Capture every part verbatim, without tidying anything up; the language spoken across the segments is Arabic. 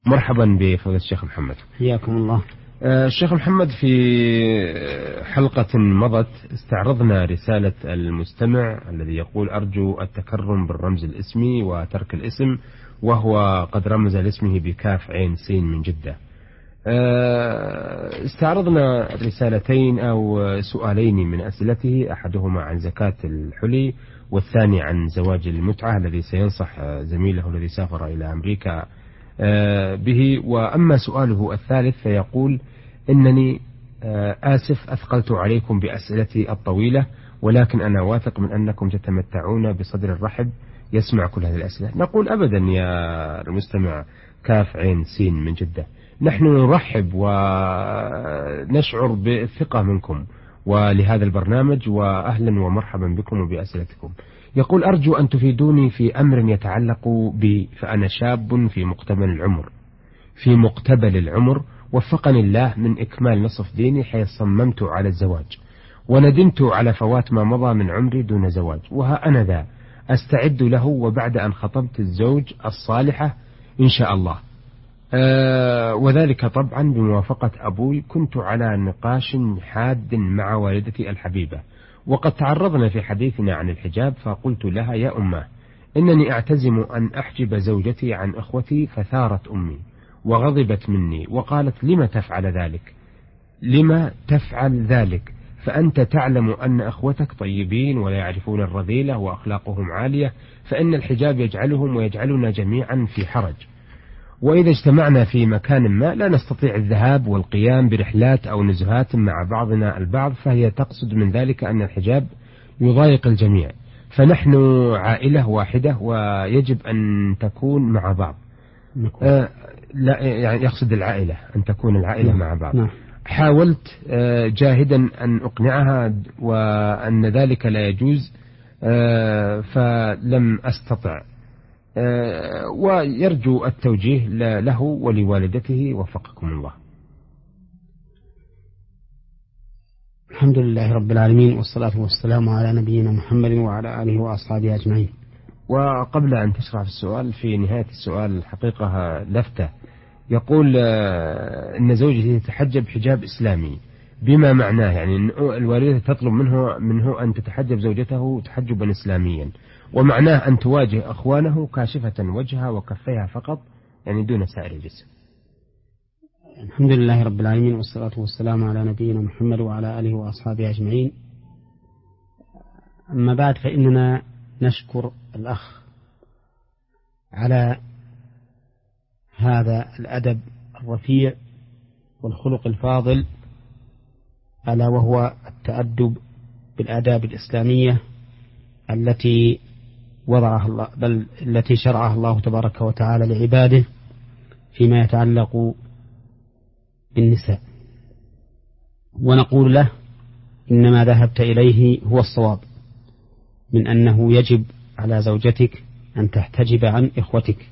مرحبا بفضيلة الشيخ محمد. حياكم الله. الشيخ محمد، في حلقة مضت استعرضنا رسالة المستمع الذي يقول: أرجو التكرم بالرمز الاسمي وترك الاسم، وهو قد رمز لاسمه بكاف عين سين من جدة. استعرضنا رسالتين أو سؤالين من أسئلته، أحدهما عن زكاة الحلي، والثاني عن زواج المتعة الذي سينصح زميله الذي سافر إلى أمريكا به. وأما سؤاله الثالث فيقول: إنني آسف أثقلت عليكم بأسئلتي الطويلة، ولكن أنا واثق من أنكم تتمتعون بصدر الرحب يسمع كل هذه الأسئلة. نقول: أبدا يا المستمع كاف عين سين من جدة، نحن نرحب ونشعر بالثقة منكم ولهذا البرنامج، وأهلا ومرحبا بكم وبأسئلتكم. يقول: أرجو أن تفيدوني في أمر يتعلق بي، فأنا شاب في مقتبل العمر في مقتبل العمر وفقني الله من إكمال نصف ديني، حيث صممت على الزواج، وندمت على فوات ما مضى من عمري دون زواج، وها أنا ذا أستعد له، وبعد أن خطبت الزوج الصالحة إن شاء الله، أه وذلك طبعا بموافقة أبوي. كنت على نقاش حاد مع والدتي الحبيبة، وقد تعرضنا في حديثنا عن الحجاب، فقلت لها: يا أمه، إنني أعتزم أن أحجب زوجتي عن أخوتي، فثارت أمي وغضبت مني وقالت: لم تفعل ذلك لم تفعل ذلك فأنت تعلم أن أخوتك طيبين ولا يعرفون الرذيلة وأخلاقهم عالية، فإن الحجاب يجعلهم ويجعلنا جميعا في حرج، وإذا اجتمعنا في مكان ما لا نستطيع الذهاب والقيام برحلات أو نزهات مع بعضنا البعض، فهي تقصد من ذلك أن الحجاب يضايق الجميع، فنحن عائلة واحدة ويجب أن تكون مع بعض. آه لا يعني يقصد العائلة، أن تكون العائلة مع بعض. حاولت آه جاهدا أن أقنعها وأن ذلك لا يجوز، آه فلم أستطع، آه ويرجو التوجيه له ولوالدته وفقكم الله. الحمد لله رب العالمين، والصلاة والسلام على نبينا محمد وعلى آله وأصحابه أجمعين. وقبل أن تشرح في السؤال، في نهاية السؤال الحقيقة لفتة، يقول: إن زوجتي تتحجب حجاب إسلامي، بما معناه يعني أن الوالدة تطلب منه منه أن تتحجب زوجته تحجبا إسلاميا، ومعناه أن تواجه أخوانه كاشفة وجهها وكفيها فقط، يعني دون سائر الجسم. الحمد لله رب العالمين، والصلاة والسلام على نبينا محمد وعلى آله وأصحابه أجمعين. أما بعد، فإننا نشكر الأخ على هذا الأدب الرفيع والخلق الفاضل، ألا وهو التأدب بالآداب الإسلامية التي وضعها الله، بل التي شرعها الله تبارك وتعالى لعباده فيما يتعلق بالنساء. ونقول له: إنما ذهبت إليه هو الصواب، من أنه يجب على زوجتك أن تحتجب عن إخوتك،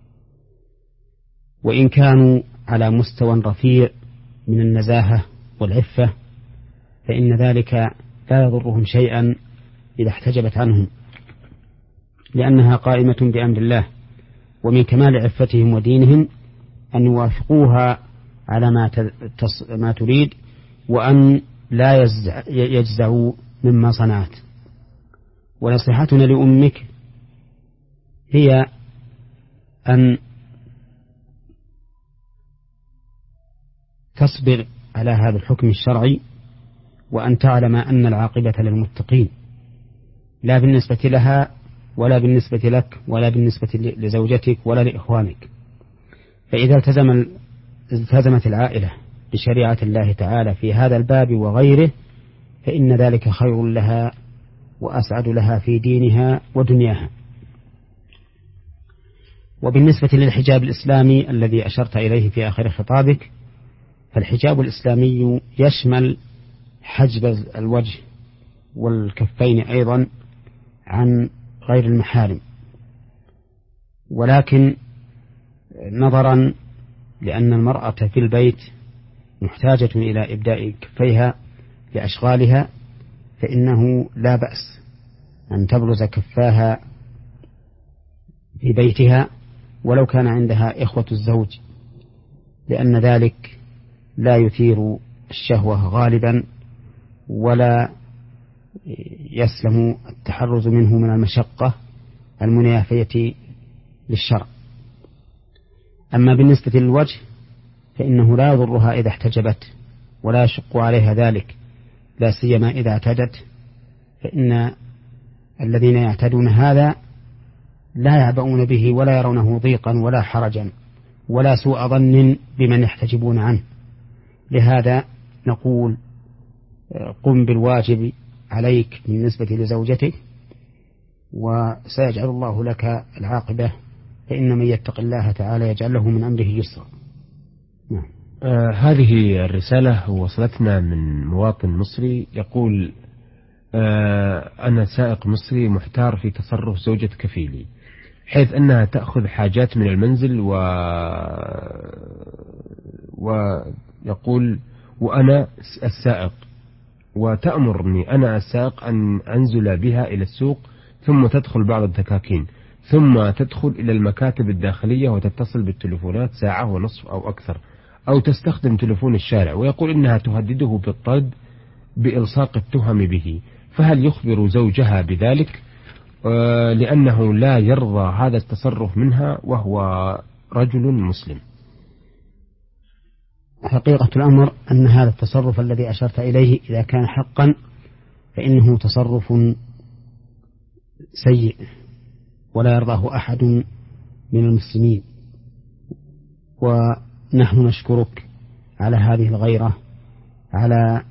وإن كانوا على مستوى رفيع من النزاهة والعفة، فإن ذلك لا يضرهم شيئا إذا احتجبت عنهم، لأنها قائمة بأمر الله، ومن كمال عفتهم ودينهم أن يوافقوها على ما ما تريد، وأن لا يجزعوا مما صنعت. ونصيحتنا لأمك هي أن تصبر على هذا الحكم الشرعي، وأن تعلم أن العاقبة للمتقين، لا بالنسبة لها ولا بالنسبة لك ولا بالنسبة لزوجتك ولا لإخوانك. فإذا التزم التزمت العائلة بشريعة الله تعالى في هذا الباب وغيره، فإن ذلك خير لها وأسعد لها في دينها ودنياها. وبالنسبة للحجاب الإسلامي الذي أشرت إليه في آخر خطابك، فالحجاب الإسلامي يشمل حجب الوجه والكفين أيضا عن غير المحارم، ولكن نظرا لأن المرأة في البيت محتاجة إلى إبداء كفيها لأشغالها، فإنه لا بأس أن تبرز كفاها في بيتها ولو كان عندها إخوة الزوج لأن ذلك لا يثير الشهوة غالبا ولا يسلم التحرز منه من المشقة المنافية للشرع. أما بالنسبة للوجه فإنه لا يضرها إذا احتجبت ولا يشق عليها ذلك، لا سيما إذا اعتدت، فإن الذين يعتدون هذا لا يعبؤون به ولا يرونه ضيقا ولا حرجا ولا سوء ظن بمن يحتجبون عنه. لهذا نقول قم بالواجب عليك بالنسبة لزوجتك وسيجعل الله لك العاقبة، فإن من يتق الله تعالى يجعل له من أمره يسرا. نعم. آه هذه الرسالة وصلتنا من مواطن مصري يقول: آه أنا سائق مصري محتار في تصرف زوجة كفيلي، حيث أنها تأخذ حاجات من المنزل و... ويقول وأنا السائق، وتأمرني أنا السائق أن أنزل بها إلى السوق، ثم تدخل بعض الدكاكين، ثم تدخل إلى المكاتب الداخلية وتتصل بالتلفونات ساعة ونصف أو أكثر، أو تستخدم تلفون الشارع، ويقول إنها تهدده بالطرد بإلصاق التهم به. فهل يخبر زوجها بذلك؟ آه لأنه لا يرضى هذا التصرف منها وهو رجل مسلم. حقيقة الأمر أن هذا التصرف الذي أشرت إليه إذا كان حقا فإنه تصرف سيء ولا يرضاه أحد من المسلمين، ونحن نشكرك على هذه الغيرة على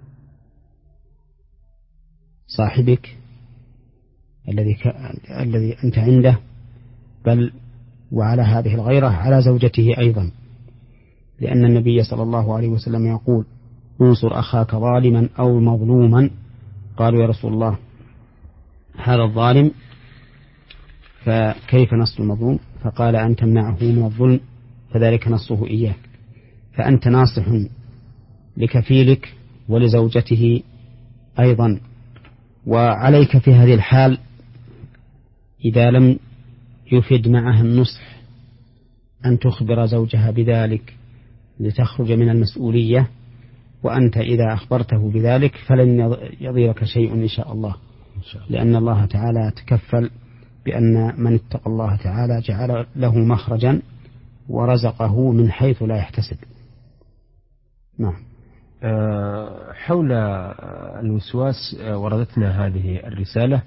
صاحبك الذي ك... الذي أنت عنده، بل وعلى هذه الغيرة على زوجته أيضا، لأن النبي صلى الله عليه وسلم يقول: انصر أخاك ظالما أو مظلوما. قالوا: يا رسول الله هذا الظالم فكيف نصر المظلوم؟ فقال: أن تمنعه من الظلم فذلك نصره إياك. فأنت ناصح لكفيلك ولزوجته أيضا، وعليك في هذه الحال إذا لم يفد معها النصح أن تخبر زوجها بذلك لتخرج من المسؤولية، وأنت إذا أخبرته بذلك فلن يضيرك شيء إن شاء الله، لأن الله تعالى تكفل بأن من اتقى الله تعالى جعل له مخرجا ورزقه من حيث لا يحتسب. نعم. حول الوسواس وردتنا هذه الرسالة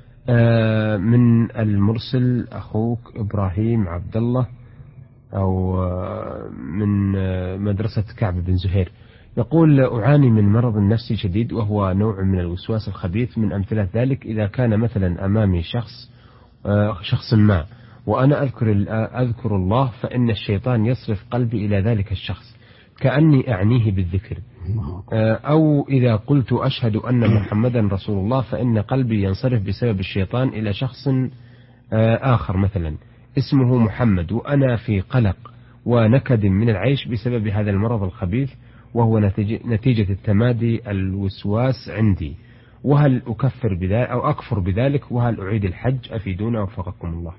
من المرسل أخوك إبراهيم عبد الله، أو من مدرسة كعب بن زهير. يقول: أعاني من مرض نفسي شديد وهو نوع من الوسواس الخبيث. من أمثلة ذلك إذا كان مثلا أمامي شخص شخص ما وأنا أذكر أذكر الله، فإن الشيطان يصرف قلبي إلى ذلك الشخص كأني أعنيه بالذكر، أو إذا قلت أشهد أن محمدا رسول الله فإن قلبي ينصرف بسبب الشيطان إلى شخص آخر مثلا اسمه محمد، وأنا في قلق ونكد من العيش بسبب هذا المرض الخبيث، وهو نتيجة التمادي الوسواس عندي. وهل أكفر بذلك أو أكفر بذلك؟ وهل أعيد الحج؟ أفيدونا وفقكم الله.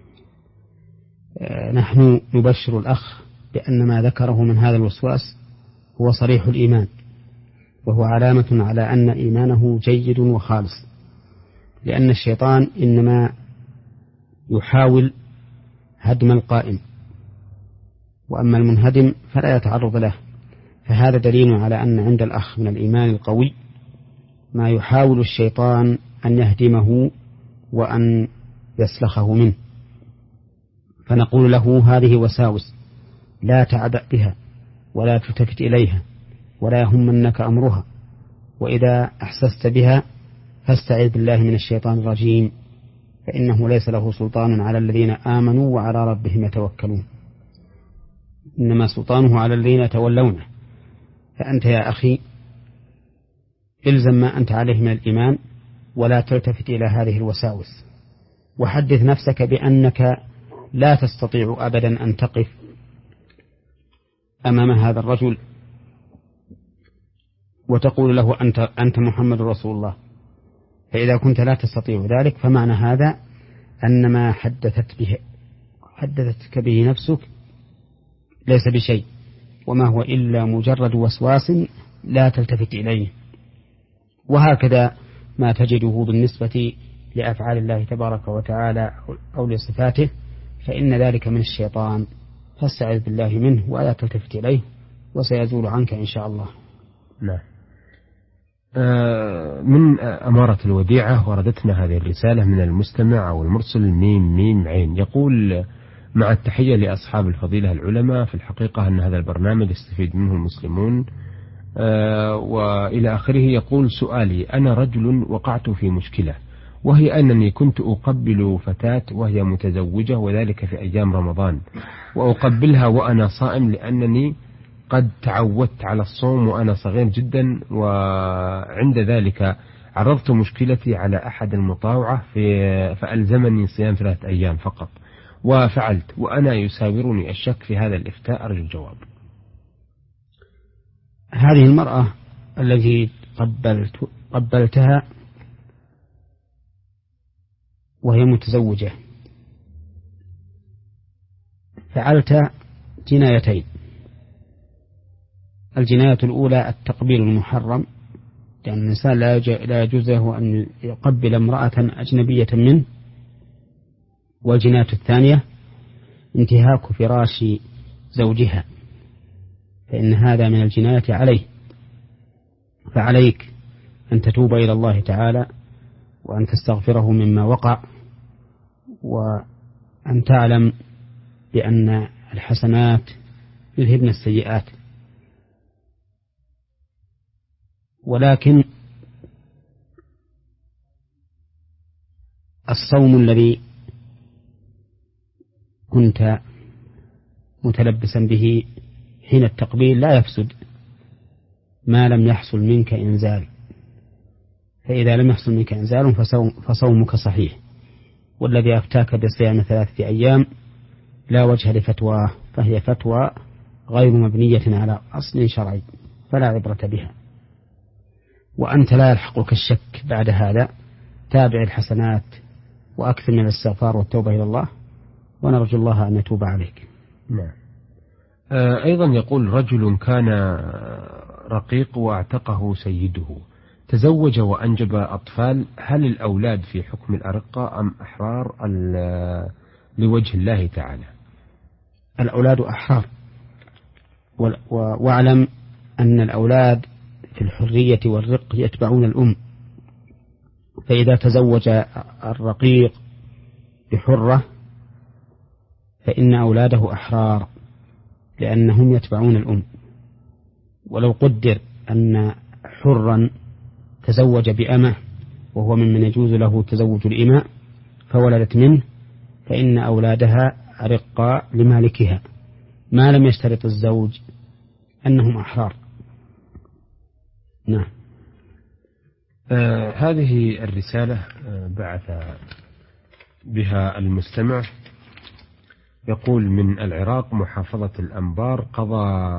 نحن نبشر الأخ بأن ما ذكره من هذا الوسواس هو صريح الإيمان، وهو علامة على أن إيمانه جيد وخالص، لأن الشيطان إنما يحاول هدم القائم، وأما المنهدم فلا يتعرض له. فهذا دليل على أن عند الأخ من الإيمان القوي ما يحاول الشيطان أن يهدمه وأن يسلخه منه. فنقول له: هذه وساوس لا تعبأ بها ولا تلتفت إليها ولا يهمنك أمرها، وإذا أحسست بها فاستعذ بالله من الشيطان الرجيم، فإنه ليس له سلطان على الذين آمنوا وعلى ربهم يتوكلون، إنما سلطانه على الذين يتولونه. فأنت يا أخي إلزم ما أنت عليه من الإيمان ولا تلتفت إلى هذه الوساوس، وحدث نفسك بأنك لا تستطيع أبدا أن تقف أمام هذا الرجل وتقول له أنت, أنت محمد رسول الله. فإذا كنت لا تستطيع ذلك فمعنى هذا أن ما حدثت به حدثتك به نفسك ليس بشيء، وما هو إلا مجرد وسواس لا تلتفت إليه. وهكذا ما تجده بالنسبة لأفعال الله تبارك وتعالى أو لصفاته، فإن ذلك من الشيطان، فاستعذ بالله منه ولا تلتفت إليه وسيزول عنك إن شاء الله. نعم. من أمارة الوديعة وردتنا هذه الرسالة من المستمع أو المرسل ميم ميم عين، يقول: مع التحية لأصحاب الفضيلة العلماء، في الحقيقة أن هذا البرنامج يستفيد منه المسلمون وإلى آخره. يقول: سؤالي: أنا رجل وقعت في مشكلة، وهي أنني كنت أقبل فتاة وهي متزوجة، وذلك في أيام رمضان، وأقبلها وأنا صائم لأنني قد تعودت على الصوم وأنا صغير جدا. وعند ذلك عرضت مشكلتي على أحد المطاوعة في فألزمني صيام ثلاثة أيام فقط، وفعلت وأنا يساورني الشك في هذا الإفتاء، أرجو الجواب. هذه المرأة التي قبلت قبلتها وهي متزوجة فعلت جنايتين. الجناية الأولى التقبيل المحرم، لأن الإنسان لا يجوز له أن يقبل امرأة أجنبية منه. والجناية الثانية انتهاك فراش زوجها، فإن هذا من الجناية عليه. فعليك أن تتوب إلى الله تعالى وأن تستغفره مما وقع، وأن تعلم بأن الحسنات يذهبن السيئات. ولكن الصوم الذي كنت متلبسا به حين التقبيل لا يفسد ما لم يحصل منك إنزال، فإذا لم يحصل منك إنزال فصوم فصومك صحيح. والذي أفتاك بصيام ثلاثة أيام لا وجه لفتواه، فهي فتوى غير مبنية على أصل شرعي فلا عبرة بها. وأنت لا يلحقك الشك بعد هذا، تابع الحسنات وأكثر من الاستغفار والتوبة إلى الله، ونرجو الله أن يتوب عليك. نعم. أيضا يقول: رجل كان رقيق واعتقه سيده، تزوج وأنجب أطفال، هل الأولاد في حكم الأرقة أم أحرار لوجه الله تعالى؟ الأولاد أحرار، واعلم أن الأولاد في الحرية والرق يتبعون الأم. فإذا تزوج الرقيق بحرة فإن أولاده أحرار لأنهم يتبعون الأم. ولو قدر أن حرا تزوج بأمة وهو ممن يجوز له تزوج الإماء فولدت منه، فإن أولادها رقاء لمالكها ما لم يشترط الزوج أنهم أحرار. نعم. آه هذه الرسالة آه بعث بها المستمع، يقول: من العراق محافظة الأنبار، قضى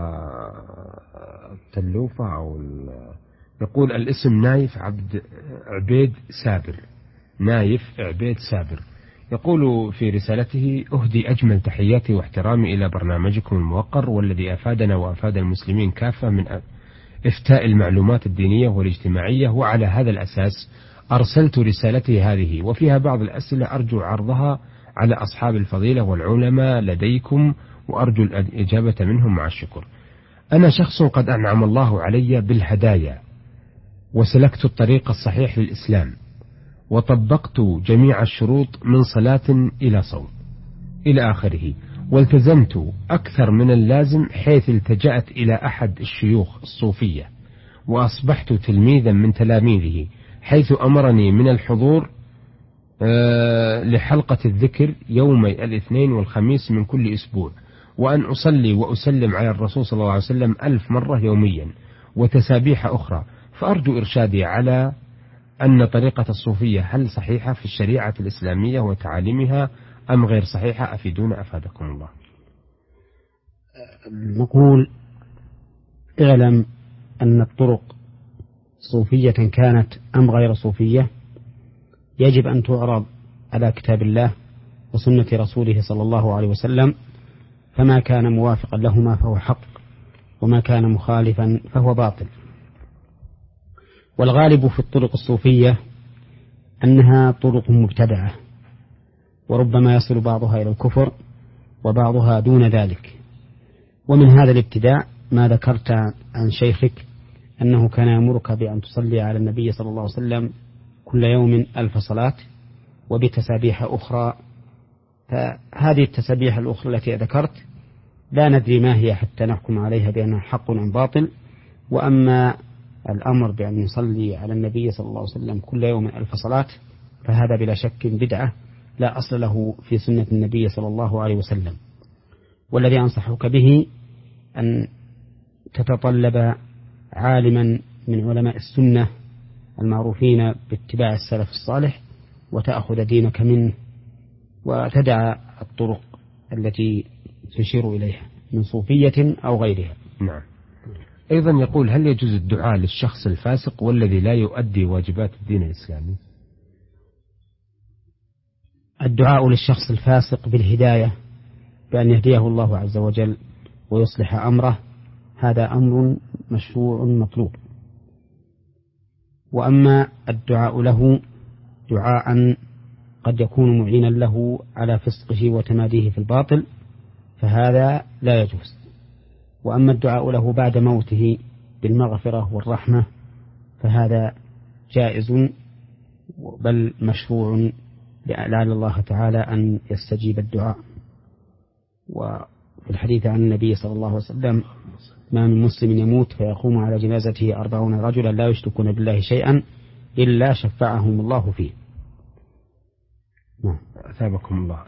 التلوفة أو يقول الاسم نايف عبد عبيد سابر، نايف عبيد سابر. يقول في رسالته: أهدي أجمل تحياتي واحترامي إلى برنامجكم الموقر، والذي أفادنا وأفاد المسلمين كافة من إفتاء المعلومات الدينية والاجتماعية، وعلى هذا الأساس أرسلت رسالتي هذه، وفيها بعض الأسئلة أرجو عرضها على أصحاب الفضيلة والعلماء لديكم، وأرجو الإجابة منهم مع الشكر. أنا شخص قد أنعم الله علي بالهدايا، وسلكت الطريق الصحيح للإسلام، وطبقت جميع الشروط من صلاة إلى صوم إلى آخره، والتزمت أكثر من اللازم، حيث التجأت إلى أحد الشيوخ الصوفية، وأصبحت تلميذا من تلاميذه، حيث أمرني من الحضور أه لحلقة الذكر يومي الاثنين والخميس من كل أسبوع، وأن أصلي وأسلم على الرسول صلى الله عليه وسلم ألف مرة يوميا، وتسابيح أخرى. فأرجو إرشادي على أن طريقة الصوفية هل صحيحة في الشريعة الإسلامية وتعاليمها أم غير صحيحة؟ أفيدونا أفادكم الله. نقول: اعلم أن الطرق صوفية كانت أم غير صوفية يجب أن تعرض على كتاب الله وسنة رسوله صلى الله عليه وسلم، فما كان موافقا لهما فهو حق، وما كان مخالفا فهو باطل. والغالب في الطرق الصوفية أنها طرق مبتدعة، وربما يصل بعضها إلى الكفر وبعضها دون ذلك. ومن هذا الابتداع ما ذكرت عن شيخك أنه كان يأمرك بأن تصلي على النبي صلى الله عليه وسلم كل يوم ألف صلاة وبتسابيح أخرى. فهذه التسابيح الأخرى التي ذكرت لا ندري ما هي حتى نحكم عليها بأنها حق أم باطل. وأما الأمر بأن يصلي على النبي صلى الله عليه وسلم كل يوم ألف صلاة فهذا بلا شك بدعة لا أصل له في سنة النبي صلى الله عليه وسلم. والذي أنصحك به أن تتطلب عالما من علماء السنة المعروفين باتباع السلف الصالح وتأخذ دينك منه، وتدع الطرق التي تشير إليها من صوفية أو غيرها. نعم. أيضا يقول: هل يجوز الدعاء للشخص الفاسق والذي لا يؤدي واجبات الدين الإسلامي؟ الدعاء للشخص الفاسق بالهداية بأن يهديه الله عز وجل ويصلح أمره هذا أمر مشروع مطلوب. وأما الدعاء له دعاء قد يكون معينا له على فسقه وتماديه في الباطل فهذا لا يجوز. وأما الدعاء له بعد موته بالمغفرة والرحمة فهذا جائز بل مشروع لعل الله تعالى أن يستجيب الدعاء. وفي الحديث عن النبي صلى الله عليه وسلم: ما من مسلم يموت فيقوم على جنازته أربعون رجلا لا يشركون بالله شيئا إلا شفعهم الله فيه. أثابكم الله.